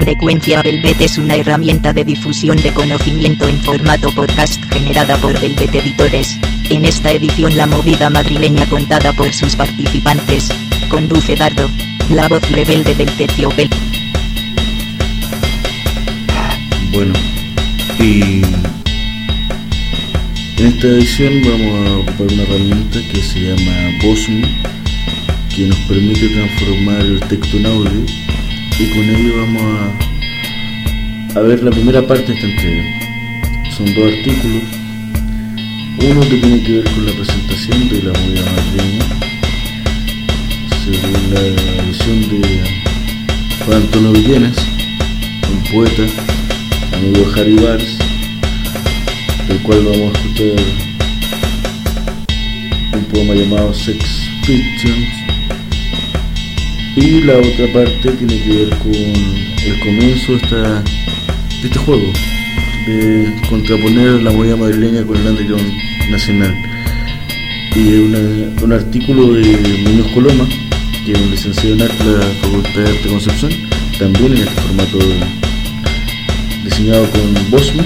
Frecuencia Velvet es una herramienta de difusión de conocimiento en formato podcast generada por Velvet Editores. En esta edición la movida madrileña contada por sus participantes. Conduce Dardo, la voz rebelde del Terciopelo. Bueno, y en esta edición vamos a ocupar una herramienta que se llama Bosmo, que nos permite transformar el texto en audio, y con ello vamos a ver la primera parte de esta entrega. Son dos artículos, uno que tiene que ver con la presentación de la movida madrileña según la visión de Juan Antonio Villenas, un poeta amigo de Harry Bars, del cual vamos a escuchar un poema llamado Sex Pigeons. Y la otra parte tiene que ver con el comienzo de este juego, de contraponer la movida madrileña con el underground nacional. Y un artículo de Muñoz Coloma, que es un licenciado en arte de la Facultad de Arte de Concepción, también en este formato diseñado con Bosmo,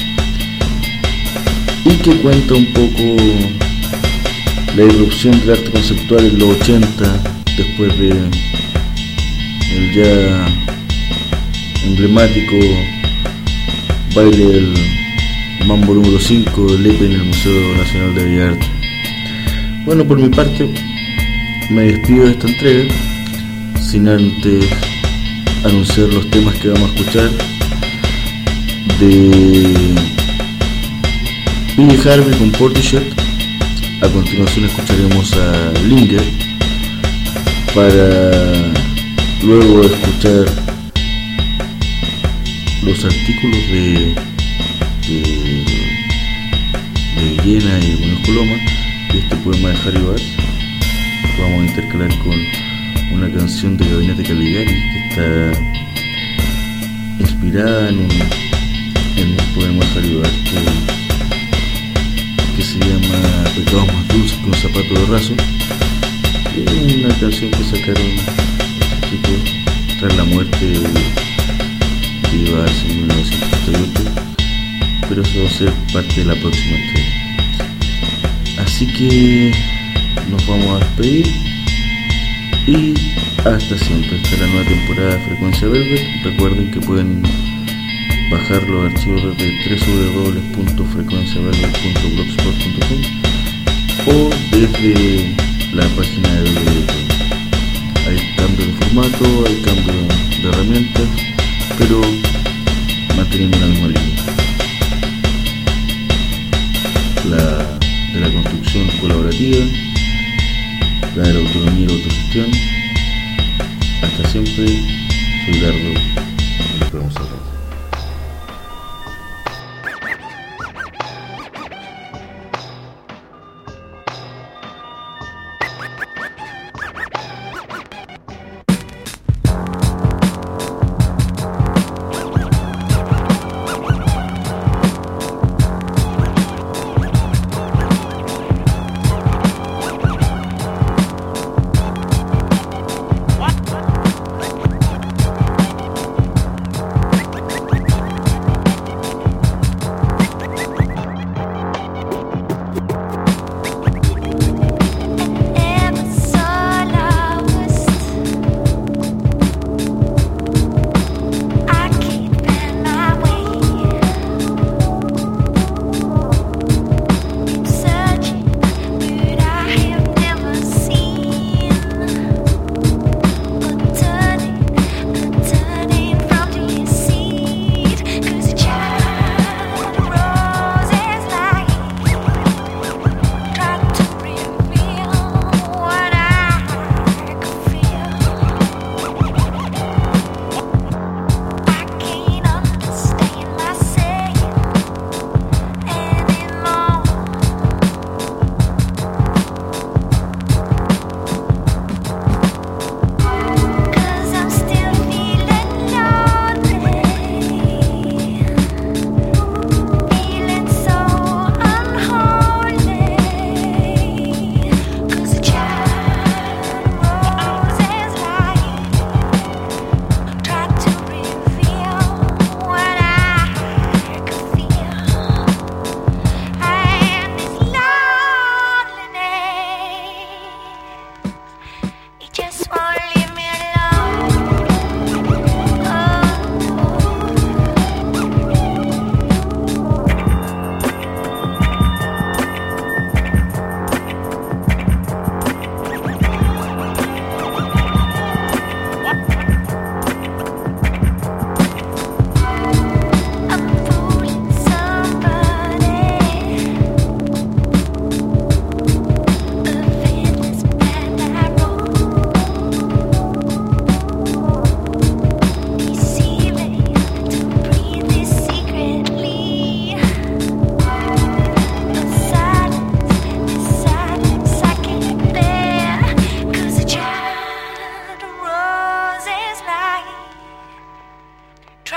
y que cuenta un poco la irrupción del arte conceptual en los 80, después de el ya emblemático baile del Mambo número 5 del Lepe en el Museo Nacional de Bellas Artes. Bueno, por mi parte me despido de esta entrega, sin antes anunciar los temas que vamos a escuchar. De PJ Harvey con Portishead. A continuación escucharemos a Linger, para luego escuchar los artículos de Villena y Muñoz Coloma y este poema de Harry Bars. Vamos a intercalar con una canción de Gabinete Caligari que está inspirada en un poema de Harry Bars que se llama Pecados más dulces que un zapato de raso. Es una canción que sacaron estos chicos tras la muerte de Bars en 1978, pero eso va a ser parte de la próxima entrega. Así que nos vamos a despedir y hasta siempre, hasta la nueva temporada de Frecuencia Velvet. Recuerden que pueden bajar los archivos desde www.frecuenciavelvet.blogspot.com o desde la página de Velvet. Hay cambio de formato, hay cambio de herramientas, pero manteniendo la misma línea. La de la construcción colaborativa, la de la autonomía y la autogestión. Hasta siempre, soy Dardo y nos vemos a rato.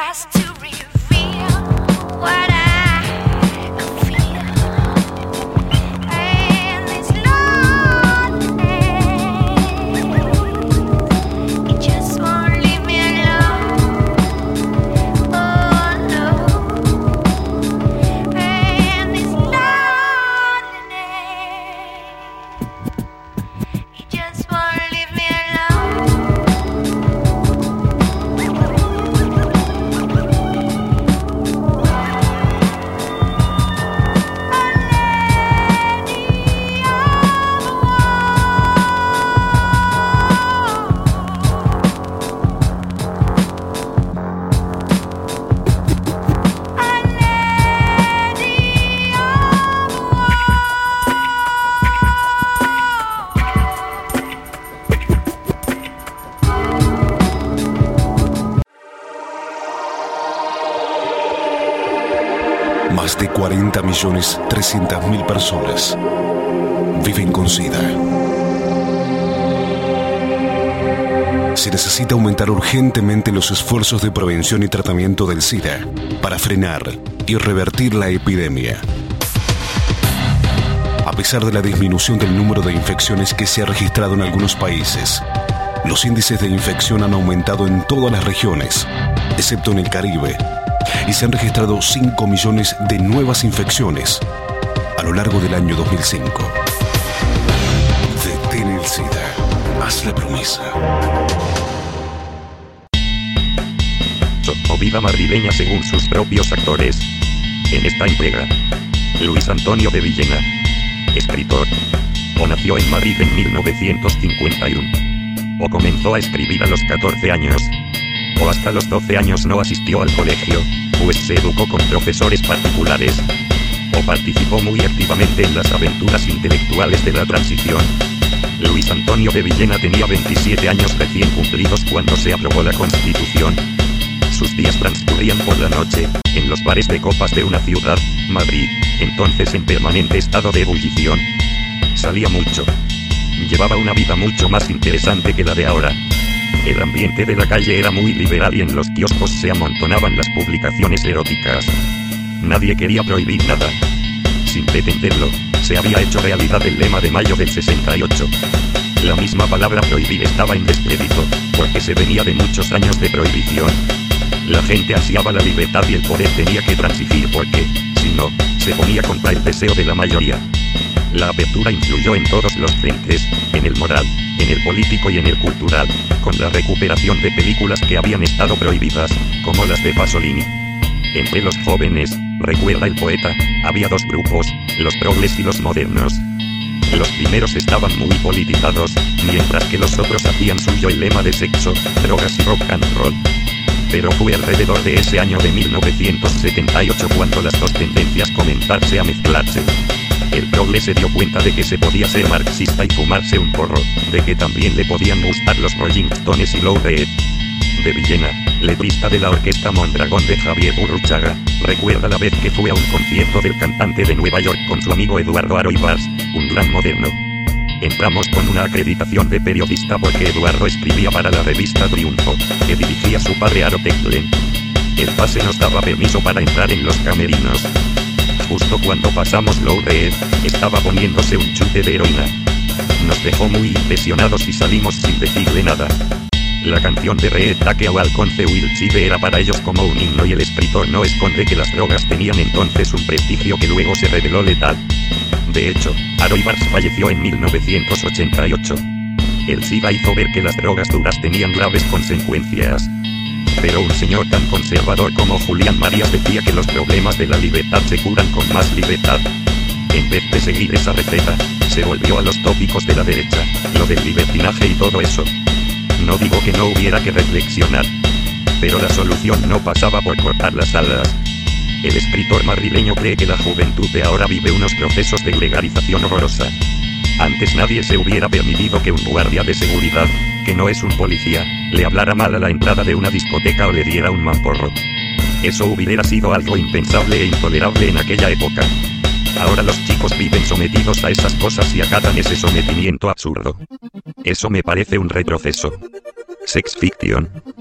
Más de 40.300.000 personas viven con SIDA. Se necesita aumentar urgentemente los esfuerzos de prevención y tratamiento del SIDA para frenar y revertir la epidemia. A pesar de la disminución del número de infecciones que se ha registrado en algunos países, los índices de infección han aumentado en todas las regiones, excepto en el Caribe, y se han registrado 5 millones de nuevas infecciones a lo largo del año 2005. Detén el SIDA. Haz la promesa. Movida madrileña según sus propios actores. En esta entrega, Luis Antonio de Villena, escritor, o nació en Madrid en 1951, o comenzó a escribir a los 14 años, o hasta los 12 años no asistió al colegio, pues se educó con profesores particulares, o participó muy activamente en las aventuras intelectuales de la transición. Luis Antonio de Villena tenía 27 años recién cumplidos cuando se aprobó la Constitución. Sus días transcurrían por la noche, en los bares de copas de una ciudad, Madrid, entonces en permanente estado de ebullición. Salía mucho. Llevaba una vida mucho más interesante que la de ahora. El ambiente de la calle era muy liberal y en los kioscos se amontonaban las publicaciones eróticas. Nadie quería prohibir nada. Sin pretenderlo, se había hecho realidad el lema de mayo del 68. La misma palabra prohibir estaba en descrédito, porque se venía de muchos años de prohibición. La gente ansiaba la libertad y el poder tenía que transigir porque, si no, se ponía contra el deseo de la mayoría. La apertura influyó en todos los frentes, en el moral, en el político y en el cultural, con la recuperación de películas que habían estado prohibidas, como las de Pasolini. Entre los jóvenes, recuerda el poeta, había dos grupos, los progres y los modernos. Los primeros estaban muy politizados, mientras que los otros hacían suyo el lema de sexo, drogas y rock and roll. Pero fue alrededor de ese año de 1978 cuando las dos tendencias comenzaron a mezclarse. El progre se dio cuenta de que se podía ser marxista y fumarse un porro, de que también le podían gustar los Rolling Stones y Lou Reed. De Villena, letrista de la orquesta Mondragón de Javier Burruchaga, recuerda la vez que fue a un concierto del cantante de Nueva York con su amigo Eduardo Aro Ibars, un gran moderno. Entramos con una acreditación de periodista porque Eduardo escribía para la revista Triunfo, que dirigía su padre Aro Teclen. El pase nos daba permiso para entrar en los camerinos. Justo cuando pasamos Lou Reed, estaba poniéndose un chute de heroína. Nos dejó muy impresionados y salimos sin decirle nada. La canción de Reed Take a Walk on the Wild Side era para ellos como un himno y el escritor no esconde que las drogas tenían entonces un prestigio que luego se reveló letal. De hecho, Aro Ibars falleció en 1988. El SIDA hizo ver que las drogas duras tenían graves consecuencias. Pero un señor tan conservador como Julián Marías decía que los problemas de la libertad se curan con más libertad. En vez de seguir esa receta, se volvió a los tópicos de la derecha, lo del libertinaje y todo eso. No digo que no hubiera que reflexionar, pero la solución no pasaba por cortar las alas. El escritor madrileño cree que la juventud de ahora vive unos procesos de gregarización horrorosa. Antes nadie se hubiera permitido que un guardia de seguridad, que no es un policía, le hablara mal a la entrada de una discoteca o le diera un mamporro. Eso hubiera sido algo impensable e intolerable en aquella época. Ahora los chicos viven sometidos a esas cosas y acatan ese sometimiento absurdo. Eso me parece un retroceso. Sex Fiction.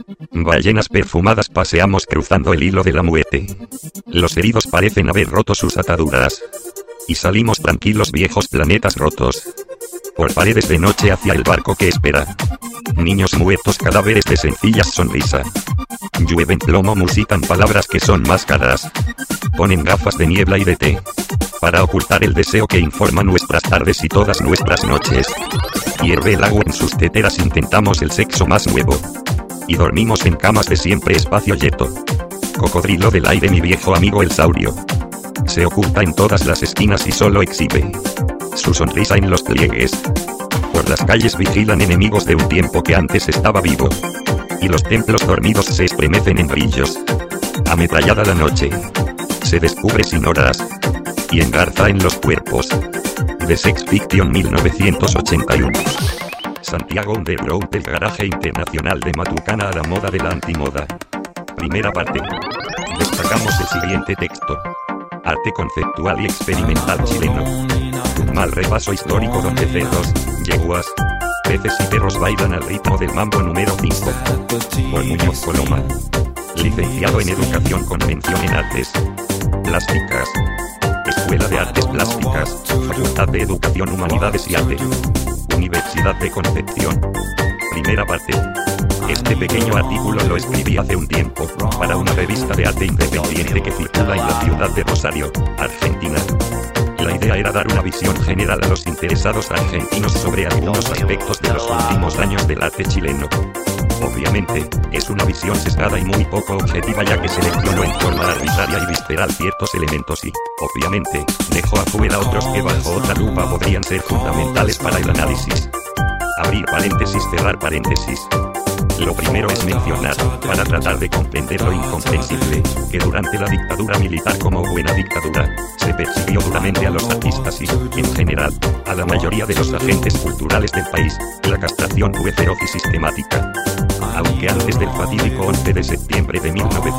Ballenas perfumadas paseamos cruzando el hilo de la muerte. Los heridos parecen haber roto sus ataduras. Y salimos tranquilos viejos planetas rotos. Por paredes de noche hacia el barco que espera. Niños muertos, cadáveres de sencillas sonrisa. Llueven plomo, musitan palabras que son máscaras. Ponen gafas de niebla y de té. Para ocultar el deseo que informa nuestras tardes y todas nuestras noches. Hierve el agua en sus teteras, intentamos el sexo más nuevo. Y dormimos en camas de siempre espacio yeto. Cocodrilo del aire, mi viejo amigo el saurio. Se oculta en todas las esquinas y solo exhibe su sonrisa en los pliegues. Por las calles vigilan enemigos de un tiempo que antes estaba vivo. Y los templos dormidos se estremecen en brillos. Ametrallada la noche. Se descubre sin horas. Y engarza en los cuerpos. The Sex Fiction 1981. Santiago Underground, del garaje internacional de Matucana a la moda de la antimoda. Primera parte. Destacamos el siguiente texto. Arte conceptual y experimental chileno. Un mal repaso histórico donde cerdos, yeguas, peces y perros bailan al ritmo del mambo número 5. Por Muñoz Coloma. Licenciado en Educación con mención en Artes Plásticas. Escuela de Artes Plásticas, Facultad de Educación, Humanidades y Arte. Universidad de Concepción. Primera parte. Este pequeño artículo lo escribí hace un tiempo, para una revista de arte independiente que circula en la ciudad de Rosario, Argentina. La idea era dar una visión general a los interesados argentinos sobre algunos aspectos de los últimos años del arte chileno. Obviamente, es una visión sesgada y muy poco objetiva, ya que seleccionó en forma arbitraria y visceral ciertos elementos y, obviamente, dejó afuera otros que bajo otra lupa podrían ser fundamentales para el análisis. Abrir paréntesis, cerrar paréntesis. Lo primero es mencionar, para tratar de comprender lo incomprensible, que durante la dictadura militar, como buena dictadura, se persiguió duramente a los artistas y, en general, a la mayoría de los agentes culturales del país. La castración fue feroz y sistemática. Aunque antes del fatídico 11 de septiembre de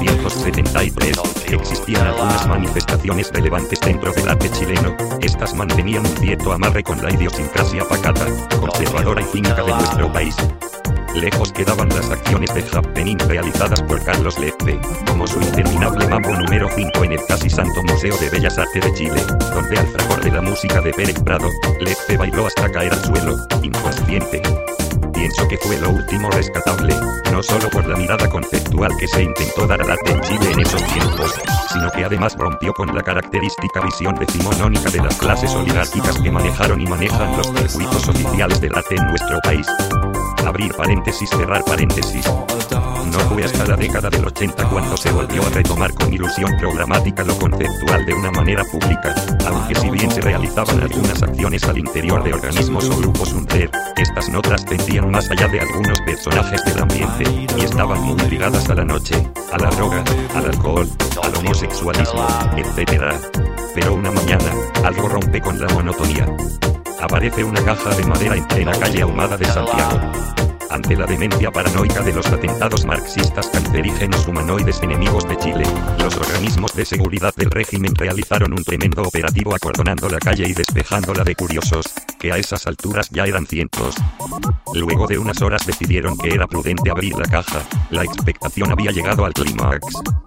1973, existían algunas manifestaciones relevantes dentro del arte chileno, estas mantenían un cierto amarre con la idiosincrasia pacata, conservadora y cínica de nuestro país. Lejos quedaban las acciones de happening realizadas por Carlos Leffe, como su interminable mambo número 5 en el casi santo Museo de Bellas Artes de Chile, donde al fragor de la música de Pérez Prado, Leffe bailó hasta caer al suelo, inconsciente. Pienso que fue lo último rescatable, no solo por la mirada conceptual que se intentó dar al arte en Chile en esos tiempos, sino que además rompió con la característica visión decimonónica de las clases oligárquicas que manejaron y manejan los circuitos oficiales del arte en nuestro país. Abrir paréntesis, cerrar paréntesis. No fue hasta la década del 80 cuando se volvió a retomar con ilusión programática lo conceptual de una manera pública, aunque si bien se realizaban algunas acciones al interior de organismos o grupos under, estas no trascendían más allá de algunos personajes del ambiente, y estaban muy ligadas a la noche, a la droga, al alcohol, al homosexualismo, etc. Pero una mañana, algo rompe con la monotonía. Aparece una caja de madera en plena calle ahumada de Santiago. Ante la demencia paranoica de los atentados marxistas cancerígenos humanoides enemigos de Chile, los organismos de seguridad del régimen realizaron un tremendo operativo acordonando la calle y despejándola de curiosos, que a esas alturas ya eran cientos. Luego de unas horas decidieron que era prudente abrir la caja, la expectación había llegado al clímax.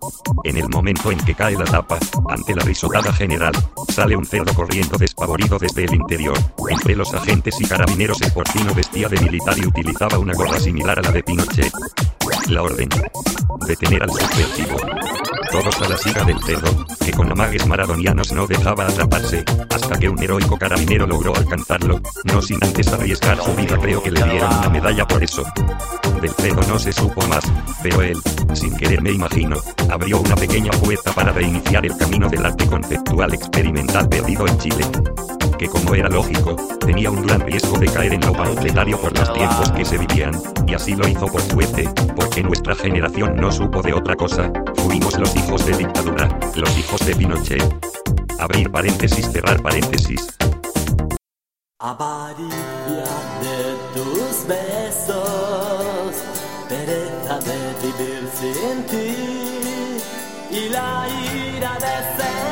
En el momento en que cae la tapa, ante la risotada general, sale un cerdo corriendo despavorido desde el interior. Entre los agentes y carabineros el porcino vestía de militar y utilizaba una gorra similar a la de Pinochet. La orden: detener al subversivo. Todos a la siga del cerdo, que con amagues maradonianos no dejaba atraparse, hasta que un heroico carabinero logró alcanzarlo, no sin antes arriesgar su vida. Creo que le dieron una medalla por eso. Del cerdo no se supo más, pero él, sin querer me imagino, abrió una pequeña puerta para reiniciar el camino del arte conceptual experimental perdido en Chile, que, como era lógico, tenía un gran riesgo de caer en lo panfletario por los tiempos que se vivían, y así lo hizo por suerte, porque nuestra generación no supo de otra cosa. Fuimos los hijos de dictadura, los hijos de Pinochet. Abrir paréntesis, cerrar paréntesis. Avarilla de tus besos, pereza de vivir sin ti, y la ira de ser